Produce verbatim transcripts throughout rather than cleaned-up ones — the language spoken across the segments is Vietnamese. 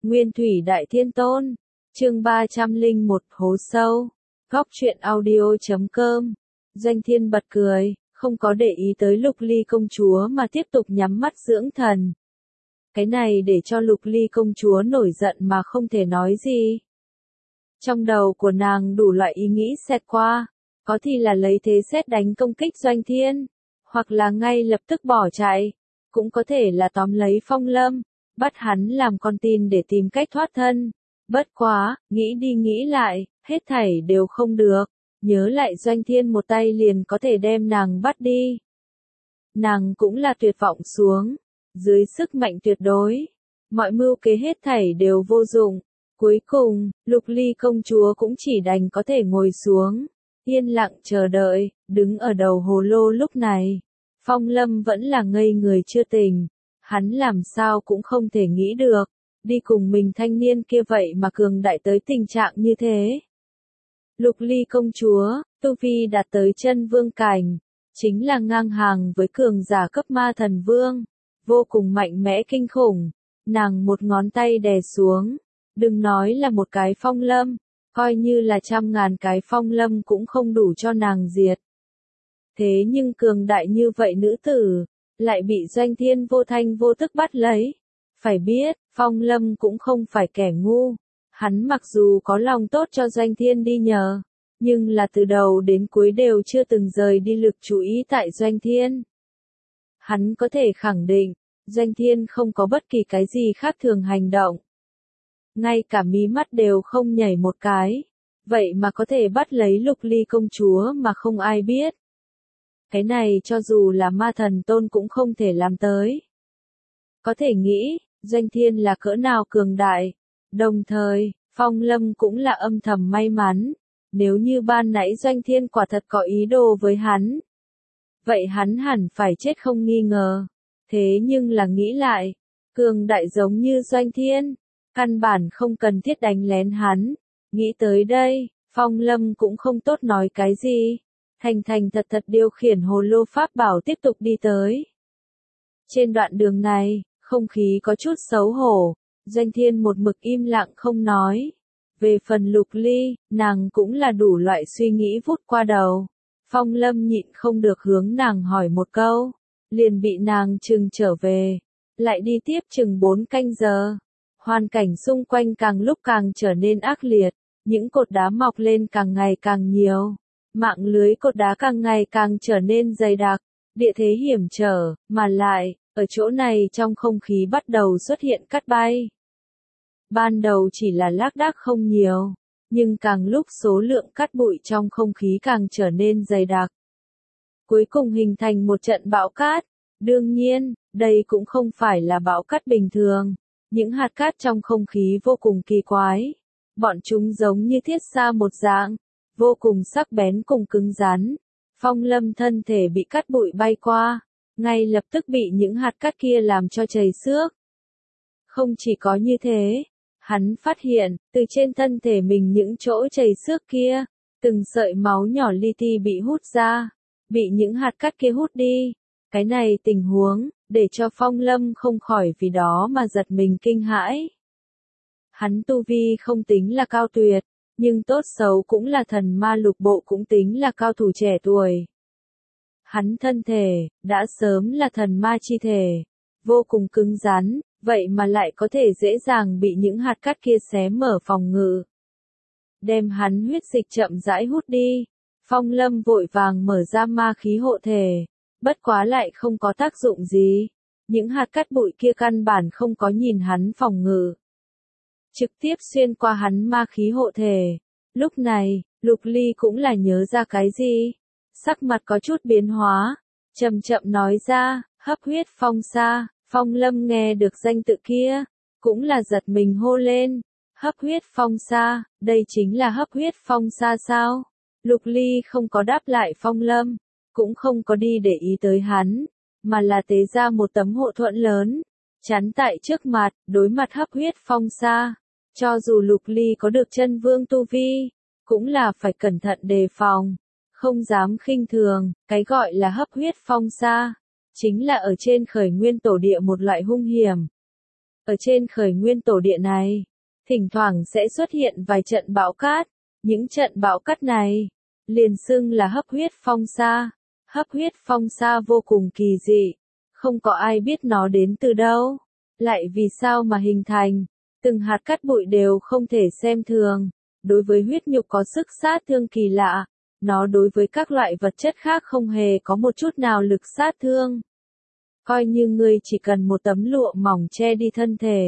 Nguyên thủy đại thiên tôn. Chương ba trăm lẻ một hố sâu. Góc truyện audio chấm com. Doanh Thiên bật cười, không có để ý tới Lục Ly công chúa mà tiếp tục nhắm mắt dưỡng thần. Cái này để cho Lục Ly công chúa nổi giận mà không thể nói gì. Trong đầu của nàng đủ loại ý nghĩ xẹt qua, có thì là lấy thế sét đánh công kích Doanh Thiên, hoặc là ngay lập tức bỏ chạy, cũng có thể là tóm lấy Phong Lâm, bắt hắn làm con tin để tìm cách thoát thân. Bất quá, nghĩ đi nghĩ lại, hết thảy đều không được, nhớ lại Doanh Thiên một tay liền có thể đem nàng bắt đi. Nàng cũng là tuyệt vọng xuống, dưới sức mạnh tuyệt đối, mọi mưu kế hết thảy đều vô dụng. Cuối cùng, Lục Ly công chúa cũng chỉ đành có thể ngồi xuống, yên lặng chờ đợi, đứng ở đầu hồ lô lúc này. Phong Lâm vẫn là ngây người chưa tỉnh, hắn làm sao cũng không thể nghĩ được, đi cùng mình thanh niên kia vậy mà cường đại tới tình trạng như thế. Lục Ly công chúa, tu vi đạt tới chân vương cảnh, chính là ngang hàng với cường giả cấp ma thần vương, vô cùng mạnh mẽ kinh khủng, nàng một ngón tay đè xuống, đừng nói là một cái Phong Lâm, coi như là trăm ngàn cái Phong Lâm cũng không đủ cho nàng diệt. Thế nhưng cường đại như vậy nữ tử, lại bị Doanh Thiên vô thanh vô tức bắt lấy. Phải biết, Phong Lâm cũng không phải kẻ ngu, hắn mặc dù có lòng tốt cho Doanh Thiên đi nhờ, nhưng là từ đầu đến cuối đều chưa từng rời đi lực chú ý tại Doanh Thiên. Hắn có thể khẳng định, Doanh Thiên không có bất kỳ cái gì khác thường hành động. Ngay cả mí mắt đều không nhảy một cái, vậy mà có thể bắt lấy Lục Ly công chúa mà không ai biết. Cái này cho dù là ma thần tôn cũng không thể làm tới. Có thể nghĩ, Doanh Thiên là cỡ nào cường đại. Đồng thời, Phong Lâm cũng là âm thầm may mắn. Nếu như ban nãy Doanh Thiên quả thật có ý đồ với hắn, vậy hắn hẳn phải chết không nghi ngờ. Thế nhưng là nghĩ lại, cường đại giống như Doanh Thiên, căn bản không cần thiết đánh lén hắn. Nghĩ tới đây, Phong Lâm cũng không tốt nói cái gì. Thành thành thật thật điều khiển hồ lô pháp bảo tiếp tục đi tới. Trên đoạn đường này, không khí có chút xấu hổ, Doanh Thiên một mực im lặng không nói. Về phần Lục Ly, nàng cũng là đủ loại suy nghĩ vút qua đầu. Phong Lâm nhịn không được hướng nàng hỏi một câu, liền bị nàng trừng trở về. Lại đi tiếp chừng bốn canh giờ. Hoàn cảnh xung quanh càng lúc càng trở nên ác liệt, những cột đá mọc lên càng ngày càng nhiều. Mạng lưới cột đá càng ngày càng trở nên dày đặc, địa thế hiểm trở, mà lại, ở chỗ này trong không khí bắt đầu xuất hiện cát bay. Ban đầu chỉ là lác đác không nhiều, nhưng càng lúc số lượng cát bụi trong không khí càng trở nên dày đặc. Cuối cùng hình thành một trận bão cát. Đương nhiên, đây cũng không phải là bão cát bình thường. Những hạt cát trong không khí vô cùng kỳ quái. Bọn chúng giống như thiết sa một dạng, vô cùng sắc bén cùng cứng rắn. Phong Lâm thân thể bị cát bụi bay qua, ngay lập tức bị những hạt cát kia làm cho chảy xước. Không chỉ có như thế, hắn phát hiện, từ trên thân thể mình những chỗ chảy xước kia, từng sợi máu nhỏ li ti bị hút ra, bị những hạt cát kia hút đi. Cái này tình huống, để cho Phong Lâm không khỏi vì đó mà giật mình kinh hãi. Hắn tu vi không tính là cao tuyệt, nhưng tốt xấu cũng là thần ma lục bộ cũng tính là cao thủ trẻ tuổi. Hắn thân thể, đã sớm là thần ma chi thể, vô cùng cứng rắn, vậy mà lại có thể dễ dàng bị những hạt cát kia xé mở phòng ngự. Đem hắn huyết dịch chậm rãi hút đi, Phong Lâm vội vàng mở ra ma khí hộ thể, bất quá lại không có tác dụng gì, những hạt cát bụi kia căn bản không có nhìn hắn phòng ngự. Trực tiếp xuyên qua hắn ma khí hộ thể. Lúc này, Lục Ly cũng là nhớ ra cái gì. Sắc mặt có chút biến hóa. Chậm chậm nói ra, hấp huyết phong sa. Phong Lâm nghe được danh tự kia, cũng là giật mình hô lên. Hấp huyết phong sa, đây chính là hấp huyết phong sa sao? Lục Ly không có đáp lại Phong Lâm, cũng không có đi để ý tới hắn, mà là tế ra một tấm hộ thuẫn lớn, chắn tại trước mặt, đối mặt hấp huyết phong sa. Cho dù Lục Ly có được chân vương tu vi, cũng là phải cẩn thận đề phòng, không dám khinh thường. Cái gọi là hấp huyết phong sa, chính là ở trên khởi nguyên tổ địa một loại hung hiểm. Ở trên khởi nguyên tổ địa này, thỉnh thoảng sẽ xuất hiện vài trận bão cát. Những trận bão cát này, liền xưng là hấp huyết phong sa. Hấp huyết phong sa vô cùng kỳ dị, không có ai biết nó đến từ đâu, lại vì sao mà hình thành. Từng hạt cát bụi đều không thể xem thường. Đối với huyết nhục có sức sát thương kỳ lạ, nó đối với các loại vật chất khác không hề có một chút nào lực sát thương. Coi như ngươi chỉ cần một tấm lụa mỏng che đi thân thể.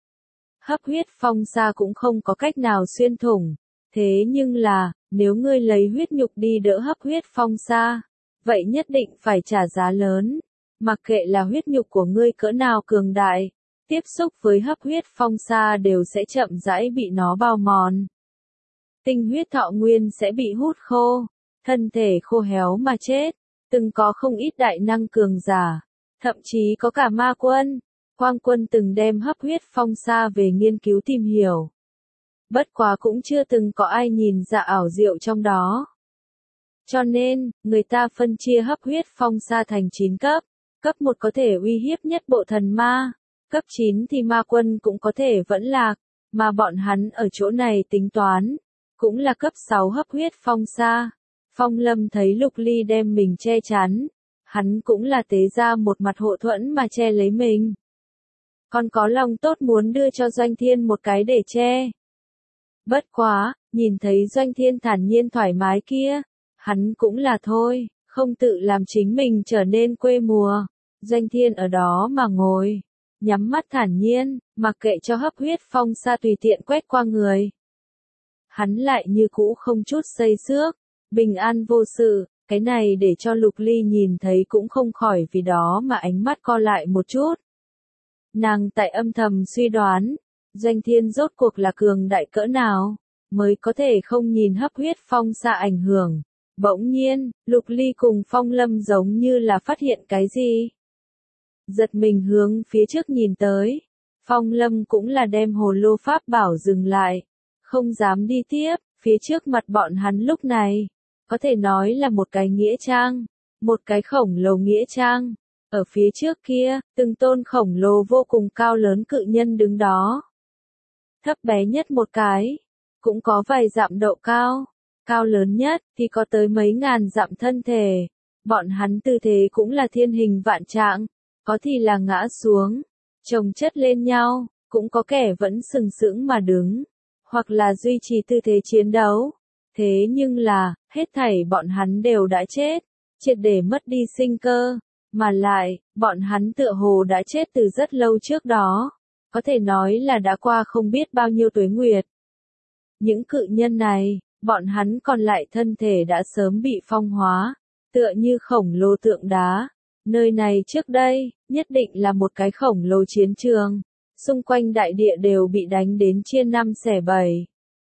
Hấp huyết phong sa cũng không có cách nào xuyên thủng. Thế nhưng là, nếu ngươi lấy huyết nhục đi đỡ hấp huyết phong sa, vậy nhất định phải trả giá lớn. Mặc kệ là huyết nhục của ngươi cỡ nào cường đại, tiếp xúc với hấp huyết phong sa đều sẽ chậm rãi bị nó bào mòn. Tinh huyết thọ nguyên sẽ bị hút khô, thân thể khô héo mà chết. Từng có không ít đại năng cường giả, thậm chí có cả ma quân, quang quân từng đem hấp huyết phong sa về nghiên cứu tìm hiểu. Bất quá cũng chưa từng có ai nhìn ra ảo diệu trong đó. Cho nên, người ta phân chia hấp huyết phong sa thành chín cấp. Cấp một có thể uy hiếp nhất bộ thần ma. Cấp chín thì ma quân cũng có thể vẫn lạc. Mà bọn hắn ở chỗ này tính toán. Cũng là cấp sáu hấp huyết phong sa. Phong Lâm thấy Lục Ly đem mình che chắn. Hắn cũng là tế ra một mặt hộ thuẫn mà che lấy mình. Còn có lòng tốt muốn đưa cho Doanh Thiên một cái để che. Bất quá, nhìn thấy Doanh Thiên thản nhiên thoải mái kia, hắn cũng là thôi, không tự làm chính mình trở nên quê mùa. Doanh Thiên ở đó mà ngồi, nhắm mắt thản nhiên, mặc kệ cho hấp huyết phong sa tùy tiện quét qua người. Hắn lại như cũ không chút xây xước, bình an vô sự, cái này để cho Lục Ly nhìn thấy cũng không khỏi vì đó mà ánh mắt co lại một chút. Nàng tại âm thầm suy đoán, Doanh Thiên rốt cuộc là cường đại cỡ nào, mới có thể không nhìn hấp huyết phong sa ảnh hưởng. Bỗng nhiên, Lục Ly cùng Phong Lâm giống như là phát hiện cái gì. Giật mình hướng phía trước nhìn tới. Phong Lâm cũng là đem hồ lô pháp bảo dừng lại. Không dám đi tiếp, phía trước mặt bọn hắn lúc này. Có thể nói là một cái nghĩa trang. Một cái khổng lồ nghĩa trang. Ở phía trước kia, từng tôn khổng lồ vô cùng cao lớn cự nhân đứng đó. Thấp bé nhất một cái. Cũng có vài dặm độ cao. Cao lớn nhất thì có tới mấy ngàn dặm thân thể. Bọn hắn tư thế cũng là thiên hình vạn trạng. Có thì là ngã xuống, chồng chất lên nhau, cũng có kẻ vẫn sừng sững mà đứng. Hoặc là duy trì tư thế chiến đấu. Thế nhưng là, hết thảy bọn hắn đều đã chết. Triệt để mất đi sinh cơ. Mà lại, bọn hắn tựa hồ đã chết từ rất lâu trước đó. Có thể nói là đã qua không biết bao nhiêu tuế nguyệt. Những cự nhân này, bọn hắn còn lại thân thể đã sớm bị phong hóa, tựa như khổng lồ tượng đá. Nơi này trước đây, nhất định là một cái khổng lồ chiến trường. Xung quanh đại địa đều bị đánh đến chia năm xẻ bảy.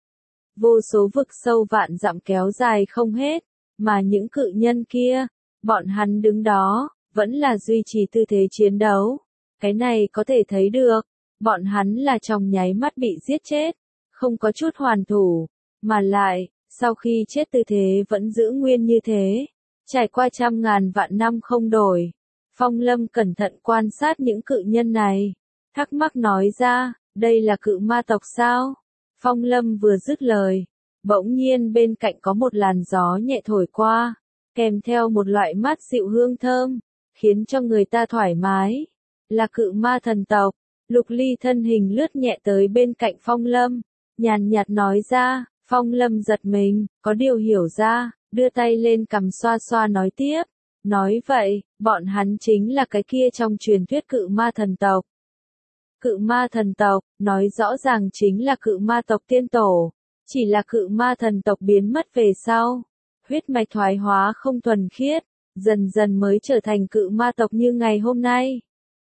Vô số vực sâu vạn dặm kéo dài không hết, mà những cự nhân kia, bọn hắn đứng đó, vẫn là duy trì tư thế chiến đấu. Cái này có thể thấy được, bọn hắn là trong nháy mắt bị giết chết, không có chút hoàn thủ, mà lại, sau khi chết tư thế vẫn giữ nguyên như thế, trải qua trăm ngàn vạn năm không đổi. Phong Lâm cẩn thận quan sát những cự nhân này, thắc mắc nói ra, đây là cự ma tộc sao? Phong Lâm vừa dứt lời, bỗng nhiên bên cạnh có một làn gió nhẹ thổi qua, kèm theo một loại mát dịu hương thơm, khiến cho người ta thoải mái. Là cự ma thần tộc. Lục Ly thân hình lướt nhẹ tới bên cạnh Phong Lâm, nhàn nhạt nói ra. Phong Lâm giật mình, có điều hiểu ra, đưa tay lên cằm xoa xoa nói tiếp. Nói vậy, bọn hắn chính là cái kia trong truyền thuyết cự ma thần tộc. Cự ma thần tộc, nói rõ ràng chính là cự ma tộc tiên tổ. Chỉ là cự ma thần tộc biến mất về sau. Huyết mạch thoái hóa không thuần khiết, dần dần mới trở thành cự ma tộc như ngày hôm nay.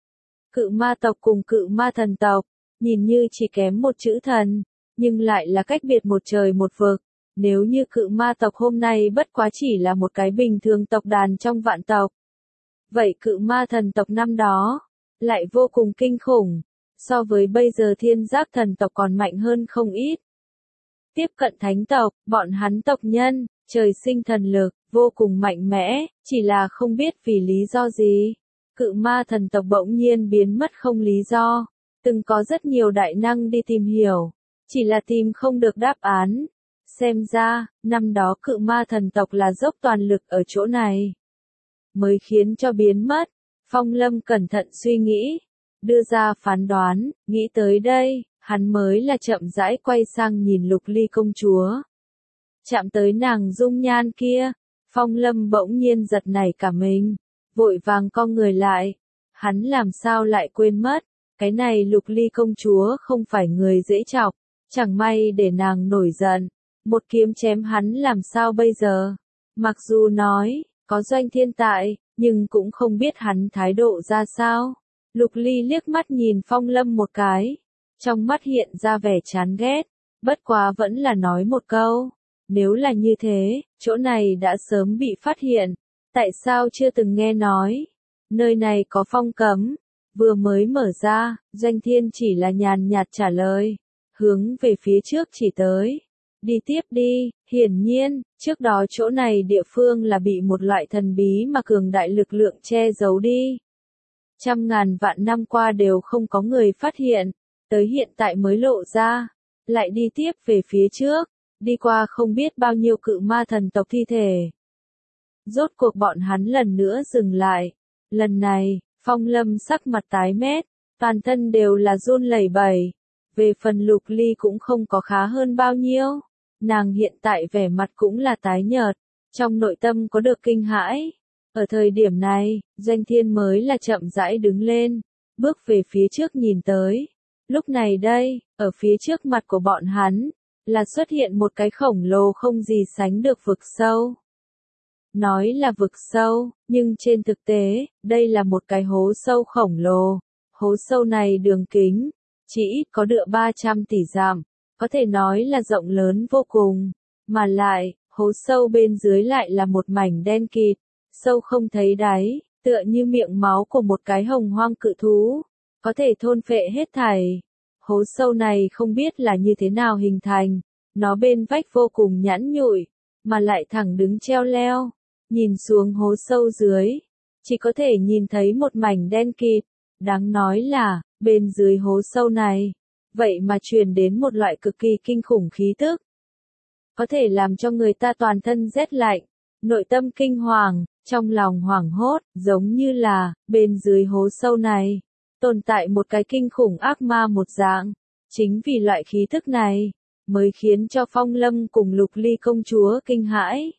Cự ma tộc cùng cự ma thần tộc, nhìn như chỉ kém một chữ thần, nhưng lại là cách biệt một trời một vực. Nếu như cự ma tộc hôm nay bất quá chỉ là một cái bình thường tộc đàn trong vạn tộc. Vậy cự ma thần tộc năm đó, lại vô cùng kinh khủng, so với bây giờ thiên giáp thần tộc còn mạnh hơn không ít. Tiếp cận thánh tộc, bọn hắn tộc nhân, trời sinh thần lực, vô cùng mạnh mẽ, chỉ là không biết vì lý do gì. Cự ma thần tộc bỗng nhiên biến mất không lý do. Từng có rất nhiều đại năng đi tìm hiểu, chỉ là tìm không được đáp án. Xem ra, năm đó cự ma thần tộc là dốc toàn lực ở chỗ này, mới khiến cho biến mất. Phong Lâm cẩn thận suy nghĩ, đưa ra phán đoán, nghĩ tới đây, hắn mới là chậm rãi quay sang nhìn Lục Ly công chúa. Chạm tới nàng dung nhan kia, Phong Lâm bỗng nhiên giật nảy cả mình, vội vàng cong người lại. Hắn làm sao lại quên mất, cái này Lục Ly công chúa không phải người dễ chọc, chẳng may để nàng nổi giận, một kiếm chém hắn làm sao bây giờ. Mặc dù nói, có Doanh Thiên tại, nhưng cũng không biết hắn thái độ ra sao. Lục Ly liếc mắt nhìn Phong Lâm một cái, trong mắt hiện ra vẻ chán ghét, bất quá vẫn là nói một câu, nếu là như thế, chỗ này đã sớm bị phát hiện, tại sao chưa từng nghe nói, nơi này có phong cấm, vừa mới mở ra, Doanh Thiên chỉ là nhàn nhạt trả lời, hướng về phía trước chỉ tới. Đi tiếp đi, hiển nhiên, trước đó chỗ này địa phương là bị một loại thần bí mà cường đại lực lượng che giấu đi. Trăm ngàn vạn năm qua đều không có người phát hiện, tới hiện tại mới lộ ra, lại đi tiếp về phía trước, đi qua không biết bao nhiêu cự ma thần tộc thi thể. Rốt cuộc bọn hắn lần nữa dừng lại, lần này, Phong Lâm sắc mặt tái mét, toàn thân đều là run lẩy bẩy, về phần Lục Ly cũng không có khá hơn bao nhiêu. Nàng hiện tại vẻ mặt cũng là tái nhợt, trong nội tâm có được kinh hãi. Ở thời điểm này, Doanh Thiên mới là chậm rãi đứng lên, bước về phía trước nhìn tới. Lúc này đây, ở phía trước mặt của bọn hắn, là xuất hiện một cái khổng lồ không gì sánh được vực sâu. Nói là vực sâu, nhưng trên thực tế, đây là một cái hố sâu khổng lồ. Hố sâu này đường kính, chỉ ít có đựa ba trăm tỷ dặm. Có thể nói là rộng lớn vô cùng, mà lại, hố sâu bên dưới lại là một mảnh đen kịt, sâu không thấy đáy, tựa như miệng máu của một cái hồng hoang cự thú, có thể thôn phệ hết thảy. Hố sâu này không biết là như thế nào hình thành, nó bên vách vô cùng nhẵn nhụi, mà lại thẳng đứng treo leo, nhìn xuống hố sâu dưới, chỉ có thể nhìn thấy một mảnh đen kịt, đáng nói là, bên dưới hố sâu này, vậy mà truyền đến một loại cực kỳ kinh khủng khí tức, có thể làm cho người ta toàn thân rét lạnh, nội tâm kinh hoàng, trong lòng hoảng hốt, giống như là, bên dưới hố sâu này, tồn tại một cái kinh khủng ác ma một dạng. Chính vì loại khí tức này, mới khiến cho Phong Lâm cùng Lục Ly công chúa kinh hãi.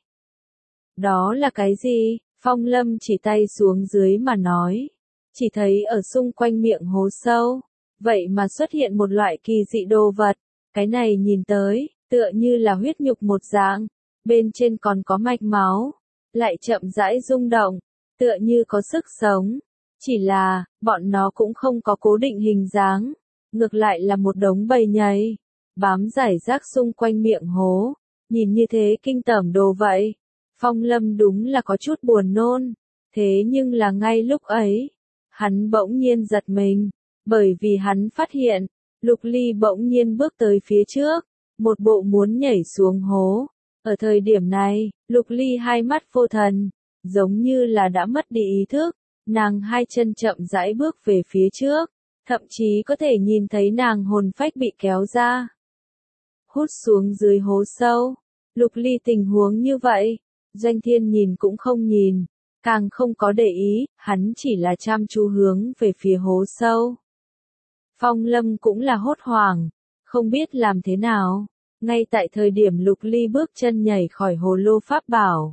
Đó là cái gì? Phong Lâm chỉ tay xuống dưới mà nói, chỉ thấy ở xung quanh miệng hố sâu, vậy mà xuất hiện một loại kỳ dị đồ vật, cái này nhìn tới, tựa như là huyết nhục một dạng, bên trên còn có mạch máu, lại chậm rãi rung động, tựa như có sức sống. Chỉ là, bọn nó cũng không có cố định hình dáng, ngược lại là một đống bầy nhầy, bám rải rác xung quanh miệng hố, nhìn như thế kinh tởm đồ vậy. Phong Lâm đúng là có chút buồn nôn, thế nhưng là ngay lúc ấy, hắn bỗng nhiên giật mình. Bởi vì hắn phát hiện, Lục Ly bỗng nhiên bước tới phía trước, một bộ muốn nhảy xuống hố. Ở thời điểm này, Lục Ly hai mắt vô thần, giống như là đã mất đi ý thức, nàng hai chân chậm rãi bước về phía trước, thậm chí có thể nhìn thấy nàng hồn phách bị kéo ra, hút xuống dưới hố sâu. Lục Ly tình huống như vậy, Doanh Thiên nhìn cũng không nhìn, càng không có để ý, hắn chỉ là chăm chú hướng về phía hố sâu. Phong Lâm cũng là hốt hoảng, không biết làm thế nào, ngay tại thời điểm Lục Ly bước chân nhảy khỏi hồ lô pháp bảo.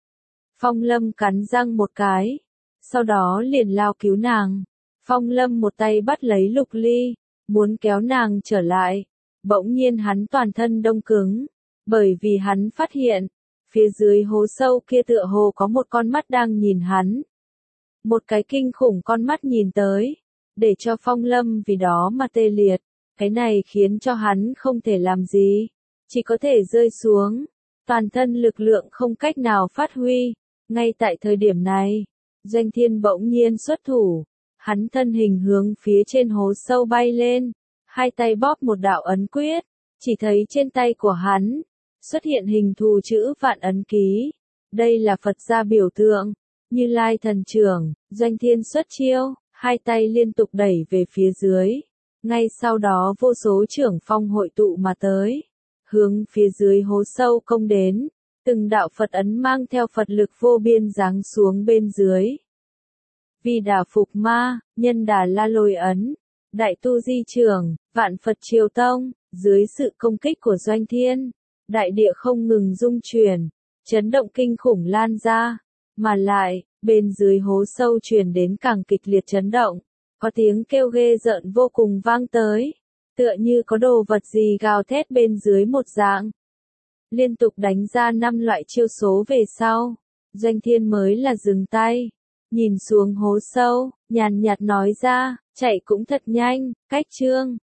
Phong Lâm cắn răng một cái, sau đó liền lao cứu nàng. Phong Lâm một tay bắt lấy Lục Ly, muốn kéo nàng trở lại, bỗng nhiên hắn toàn thân đông cứng, bởi vì hắn phát hiện, phía dưới hố sâu kia tựa hồ có một con mắt đang nhìn hắn. Một cái kinh khủng con mắt nhìn tới, để cho Phong Lâm vì đó mà tê liệt, cái này khiến cho hắn không thể làm gì, chỉ có thể rơi xuống, toàn thân lực lượng không cách nào phát huy. Ngay tại thời điểm này, Doanh Thiên bỗng nhiên xuất thủ, hắn thân hình hướng phía trên hố sâu bay lên, hai tay bóp một đạo ấn quyết, chỉ thấy trên tay của hắn xuất hiện hình thù chữ vạn ấn ký. Đây là Phật gia biểu tượng, Như Lai thần trưởng. Doanh Thiên xuất chiêu, hai tay liên tục đẩy về phía dưới, Ngay sau đó vô số trưởng phong hội tụ mà tới, hướng phía dưới hố sâu công đến, từng đạo Phật ấn mang theo Phật lực vô biên giáng xuống bên dưới. Vì đà phục ma, nhân đà la lôi ấn, đại tu di trưởng, vạn Phật triều tông, dưới sự công kích của Doanh Thiên, đại địa không ngừng rung chuyển, chấn động kinh khủng lan ra, mà lại, bên dưới hố sâu truyền đến càng kịch liệt chấn động, có tiếng kêu ghê rợn vô cùng vang tới, tựa như có đồ vật gì gào thét bên dưới một dạng. Liên tục đánh ra năm loại chiêu số về sau, Doanh Thiên mới là dừng tay, nhìn xuống hố sâu, nhàn nhạt nói ra, chạy cũng thật nhanh, cách chương.